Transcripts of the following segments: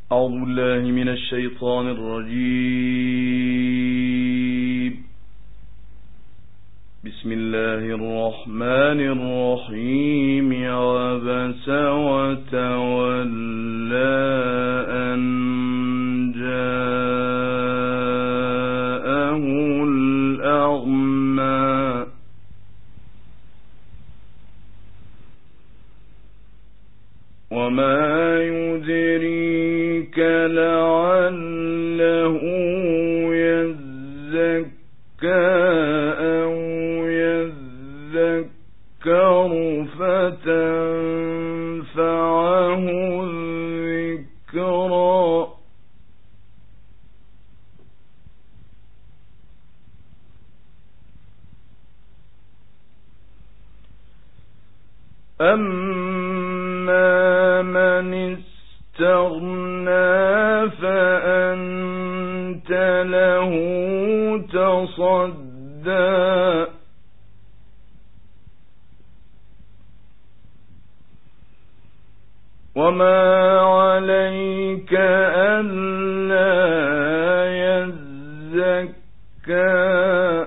أعوذ بالله من الشيطان الرجيم. بسم الله الرحمن الرحيم. عبس وتولى أن جاءه الأعمى وما يدريك لعله يزكى أو يذكر فتنفعه الذكرى. أما من استغنى فأنت له تصدى وما عليك ألا يزكى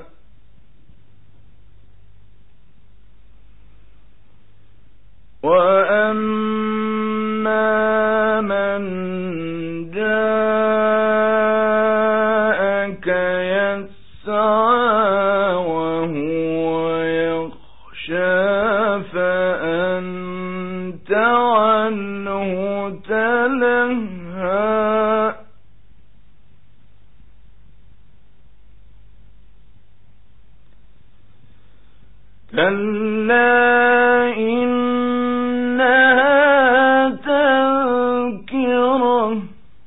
وأما من جاءك يسعى وهو يخشى فأنت عنه تلهى كلا إنها تذكرة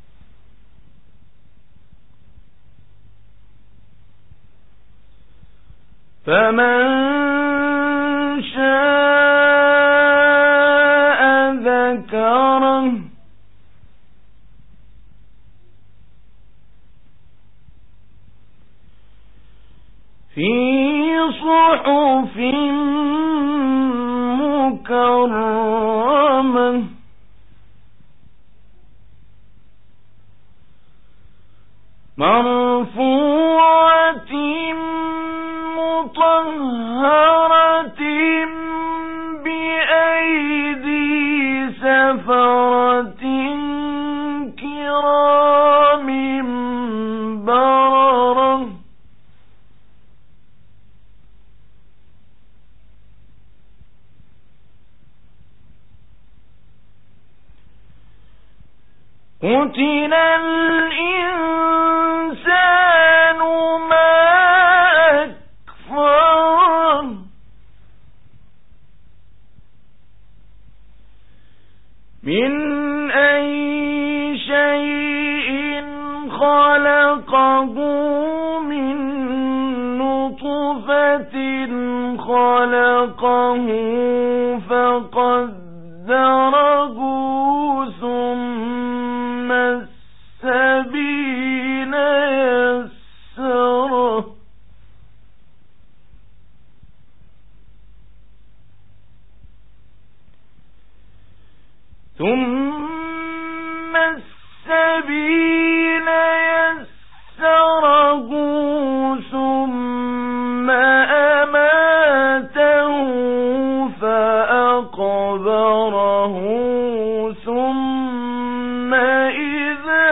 فمن شاء ذكره في صحف مكرمة مرفوعة مطهرة بأيدي سفرة كرام بررة قتل الإنسان ما أكفره من أي شيء خلقه من نطفة خلقه فقدره ثم السبيل يسره ثم السبيل يسره ثم أماته فأقبره ثم إذا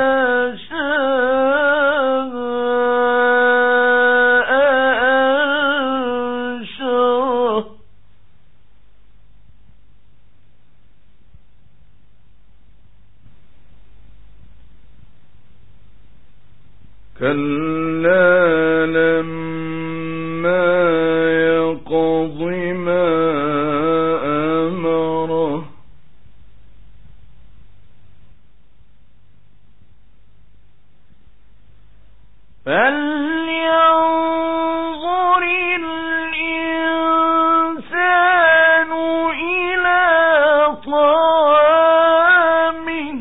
شاء أنشره كلا لما يقض ما أمره فلينظر الإنسان إلى طعامه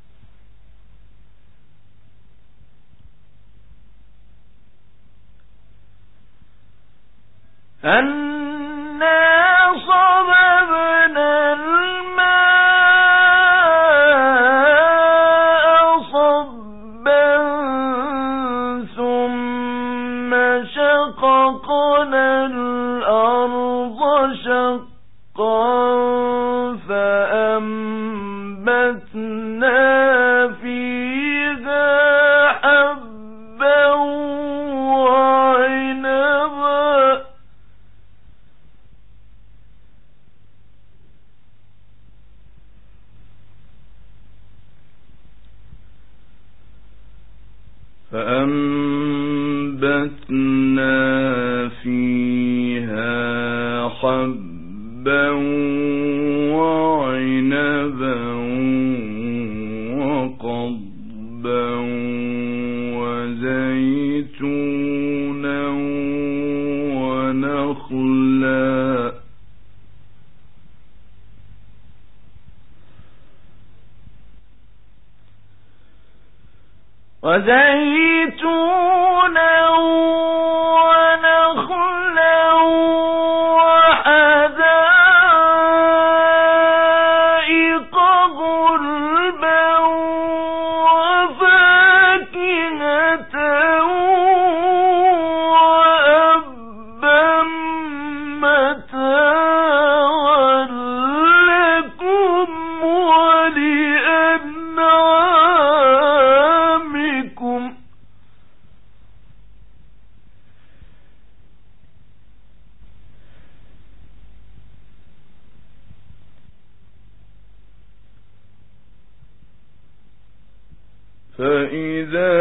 أنا صببنا الماء فأنبتنا فيها حبا وعنبا وعنبا وقضبا وزيتونا ونخلا وحدائق غلبا وفاكهة وأبا متاعا لكم ولأنعامكم فإذا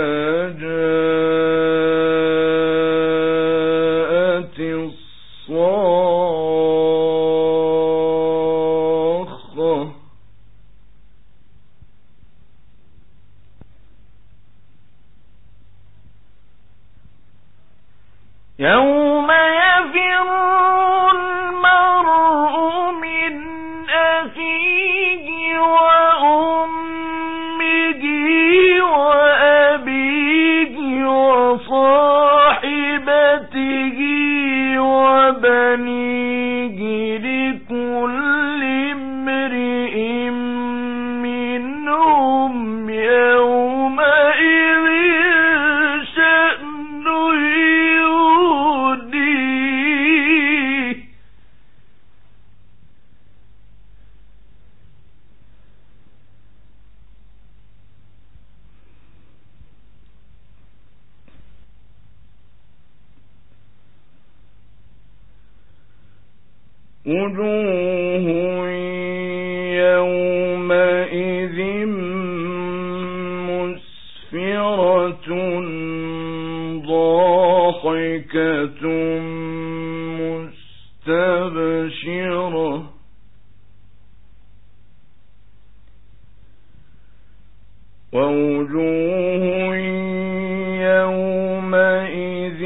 جاءت الصاخة يوم يفر المرء من أخيه وأمه وأبيه وصاحبته وبنيه لكل امرئ منهم يومئذ شأن يغنيه وجوه يومئذ مسفرة ضاحكة مستبشرة ووجوه يومئذ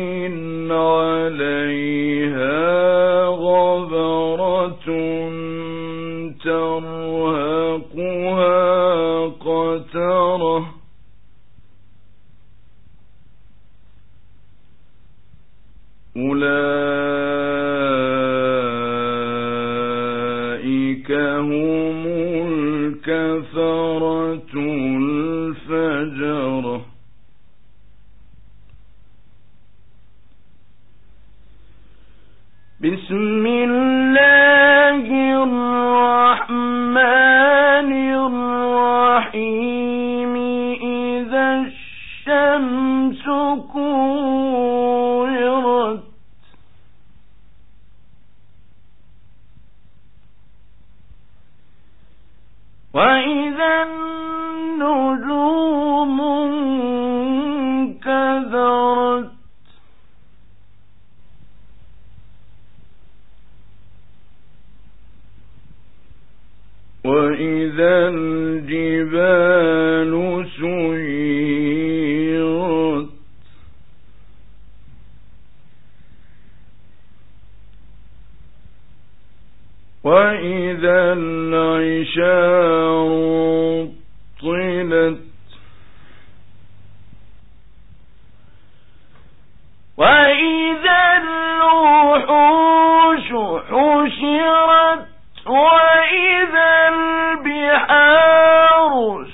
عليها غبرة ترهقها قترة أولئك هم الكفرة الفجرة بسم الله الرحمن الرحيم إذا الشمس كورت وإذا النجوم انكدرت وإذا الجبال سيرت وإذا العشار طلت وإذا الوحوش حشرت وإذا البحار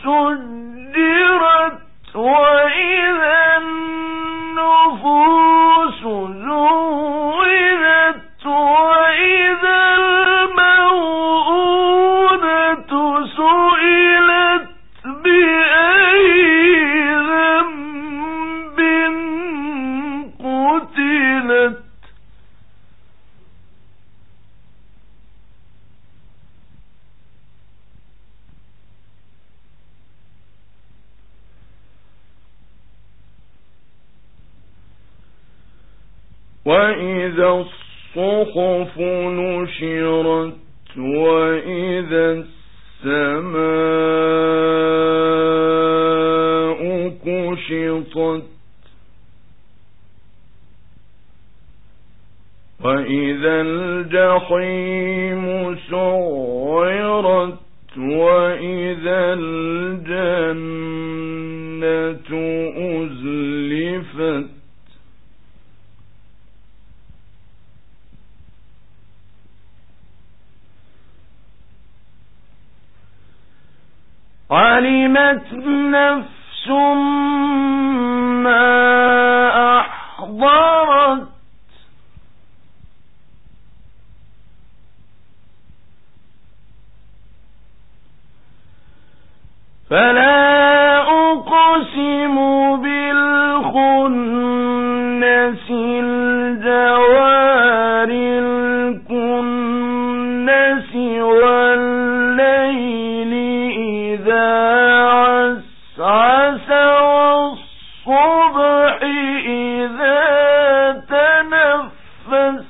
سجرت وإذا النفوس زوجت وإذا الموءودة سئلت بأي ذنب قتلت وإذا الصحف نشرت وإذا السماء كشطت وإذا الجحيم سعرت وإذا الجنة أزلفت علمت نفس ما أحضرت فلا أقسم بالخنس الجوار الكنس والليل إذا عسعس والصبح إذا تنفس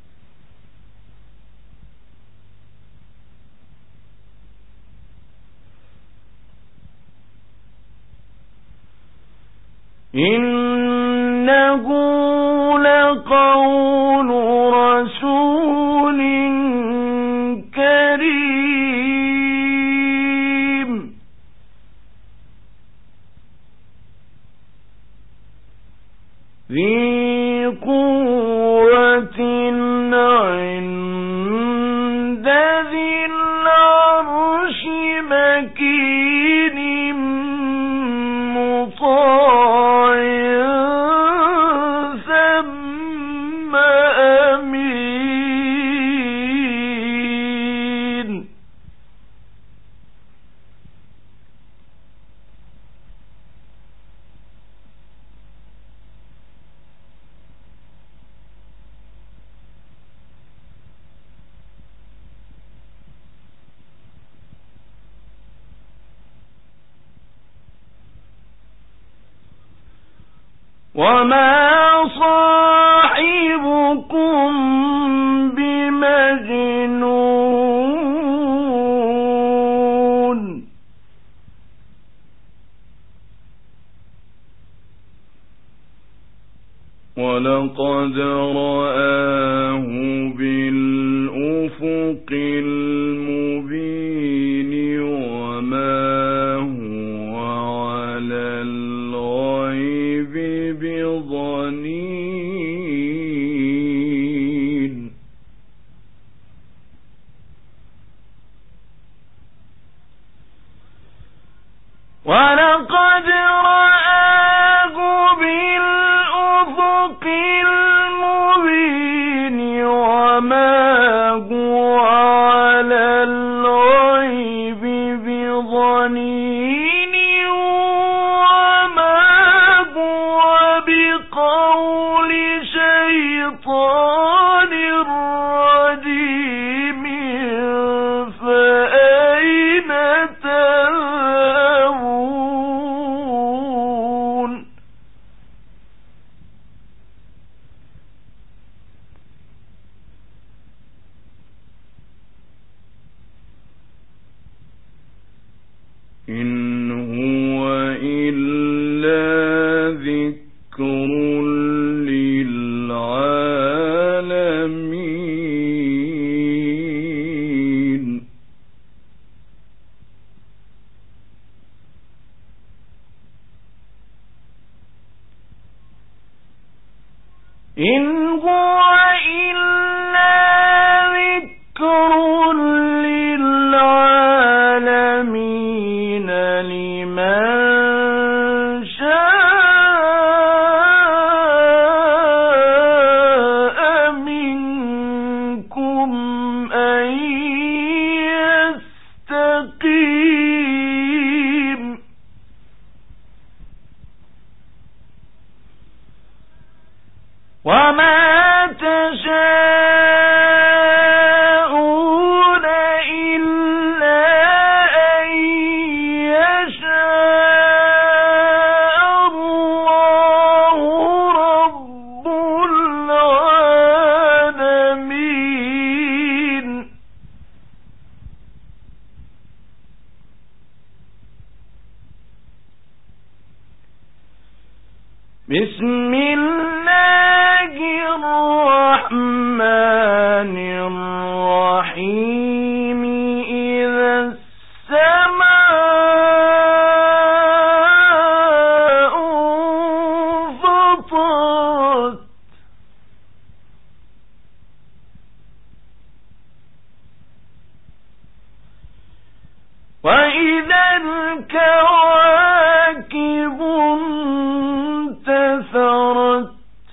إنه لقول رسول كريم ذي قوة عند ذي العرش مكين مطاع ثم أمين وما صاحبكم بمجنون ولقد رآه بالأفق المبين وما هو على الغيب بضنين ولقد رآه بالأفق المبين وما هو على الغيب بضنين وما هو بقول شيطان رجيم فأين تذهبون إن هو إلا ذكر للعالمين إن هو إلا ذكر للعالمين لمن شاء منكم أن يستمع مستقيم وما تشاءون إلا أن يشاء الله رب العالمين بسم الله الرحمن الرحيم إذا السماء انفطرت وإذا الكواكب انتثرت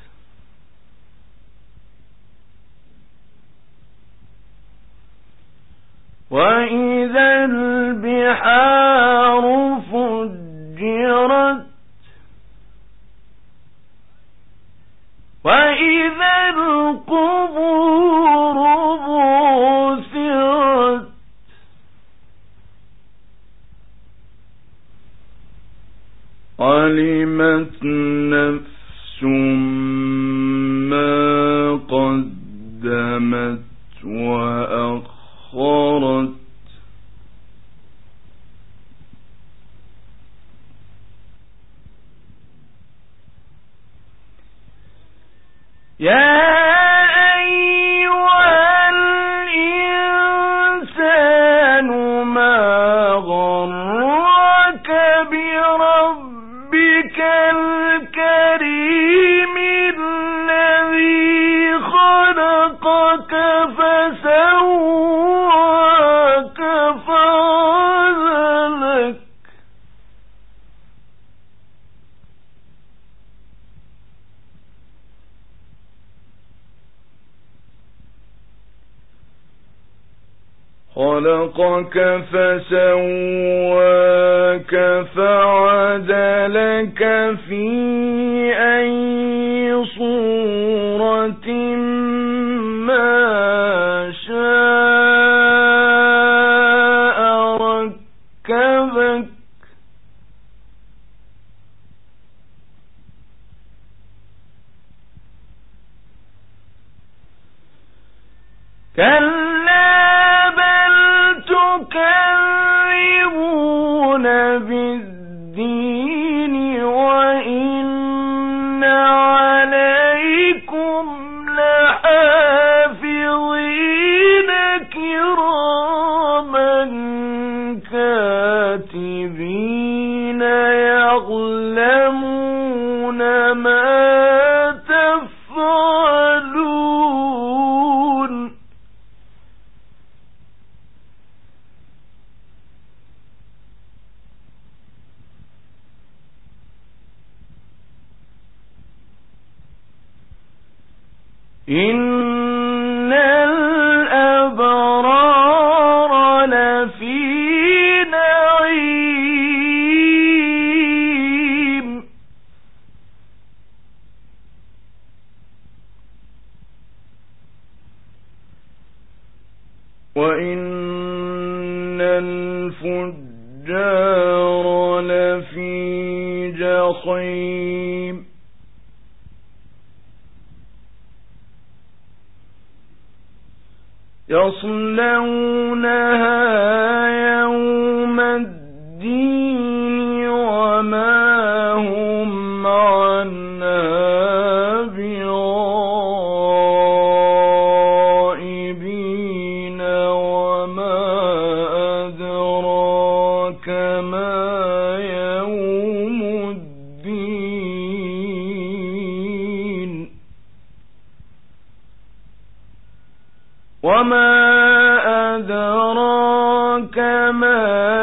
وإذا البحار فجرت وإذا القبور بعثرت علمت نفس ما قدمت وأخرت يا أيها الإنسان ما غرك بربك الكريم الذي خلقك فسواك فعدلك خلقك فسواك فعدلك في أي صورة ما شاء ركبك كلا بل تكذبون بالدين وإن عليكم لحافظين كراما كاتبين يعلمون ما تفعلون إن الأبرار لفي نعيم وإن الفجار لفي جحيم يصلونها يوم الدين وما هم عنها بغائبين وما أدراك ما يوم الدين وما أدراك ما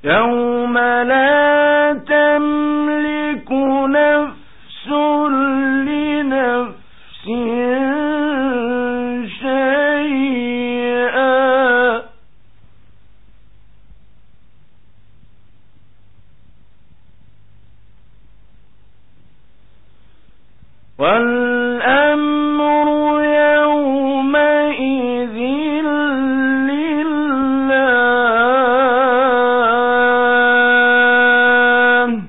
يوم لا تملك نفس لنفس شيئا والأمر يومئذ لله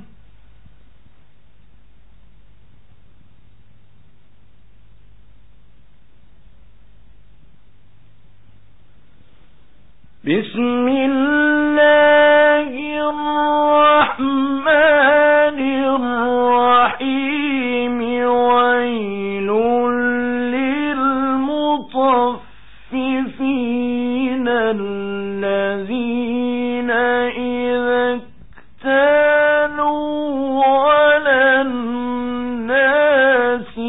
بسم الله الرحمن الرحيم ويل للمطففين الذين إذا اكتالوا على الناس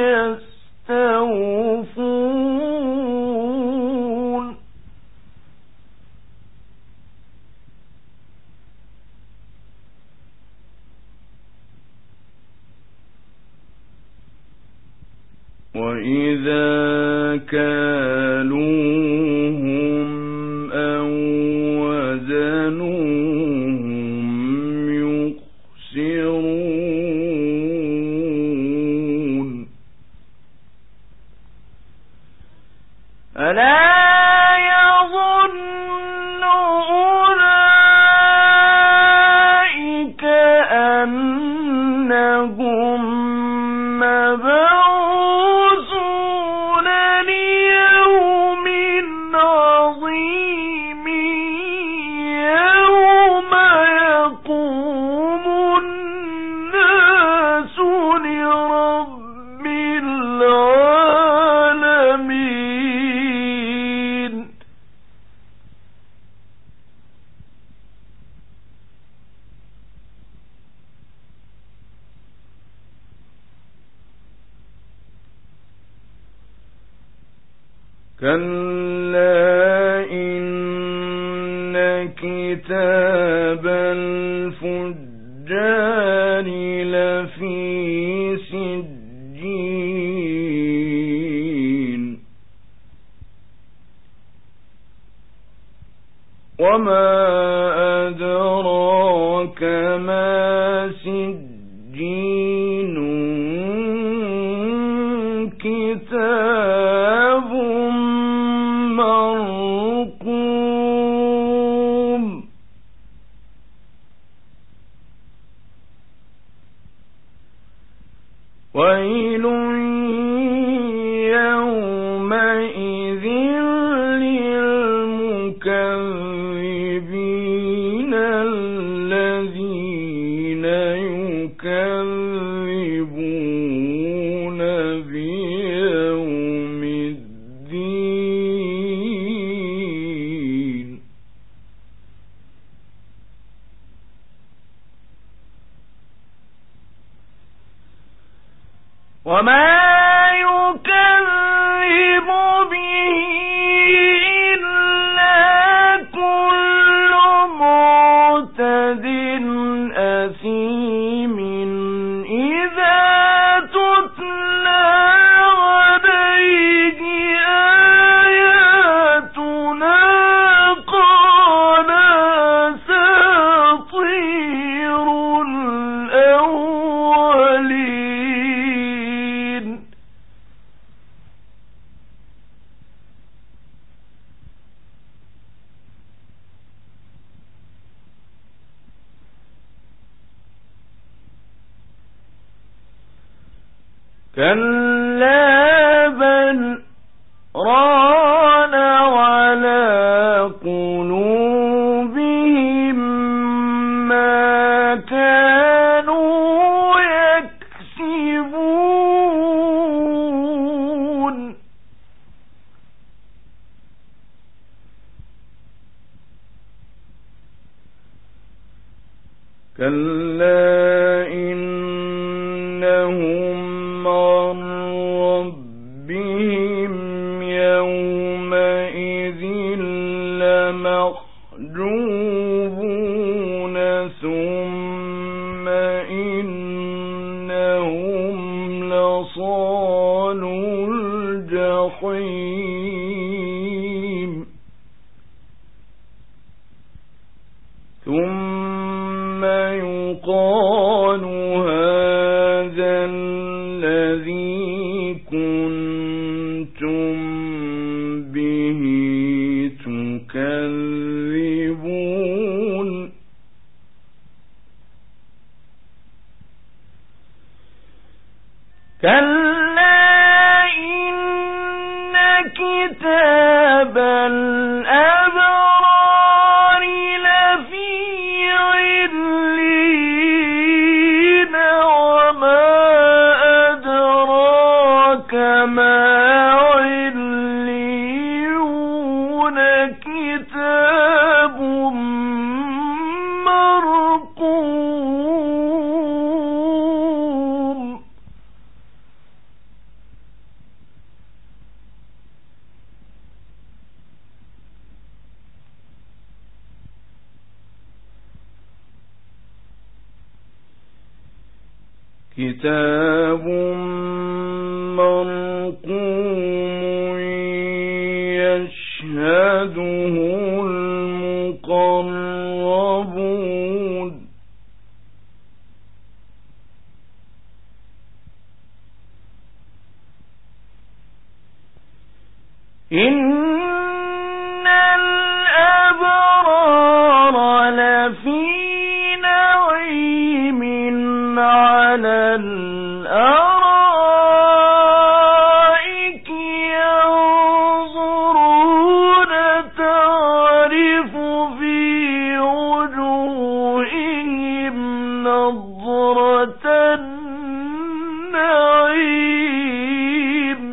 يستوفون وإذا كالوهم أو وزنوهم يخسرون ألا يظن أولئك أنهم مبعوثون ليوم عظيم يوم يقوم الناس لرب العالمين كلا إن كتاب الفجار لفي سجين وما أدراك ما سجين كتاب مرقوم ويل يومئذ للمكذبين الذين يكذبون بيوم الدين وما يكذب به إلا كل معتد أثيم إذا تتلى عليه آياتنا قال أساطير الأولين كلا بل ران على قلوبهم ما كانوا يكسبون كلا إنهم عن ربهم يومئذ لمحجوبون الجحيم ثم يقال هذا الذي كنتم به تكذبون كلا إن كتاب الأبرار لفي عليين وما أدراك ما عليون كتاب مرقوم كتاب مرقوم يشهده المقربون إن الأبرار لفي نعيم على الأرائك ينظرون تعرف في وجوههم نضرة النعيم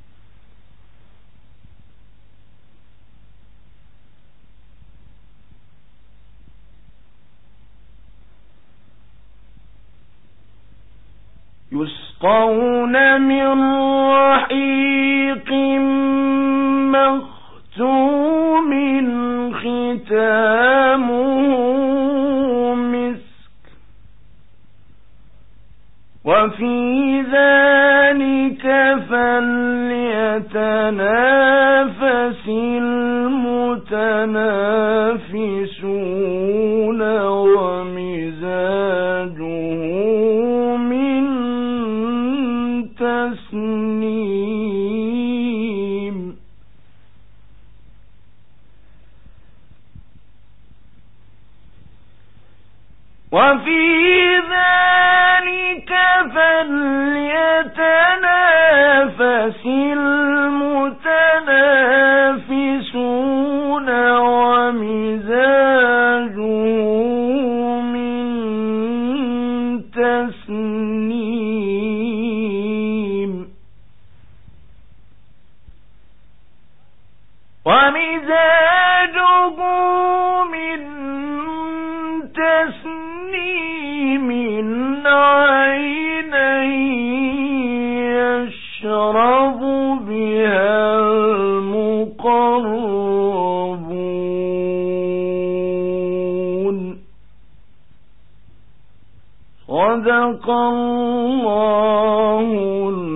يسقون من رحيق مختوم ختامه مسك وفي ذلك فليتنافس المتنافسون ومزاجه تسنيم وفي ذلك فليتنافس المتنافسون ومزاجه من تسنيم ومزاجه من تسنيم عينا يشرب بها المقربون صدق الله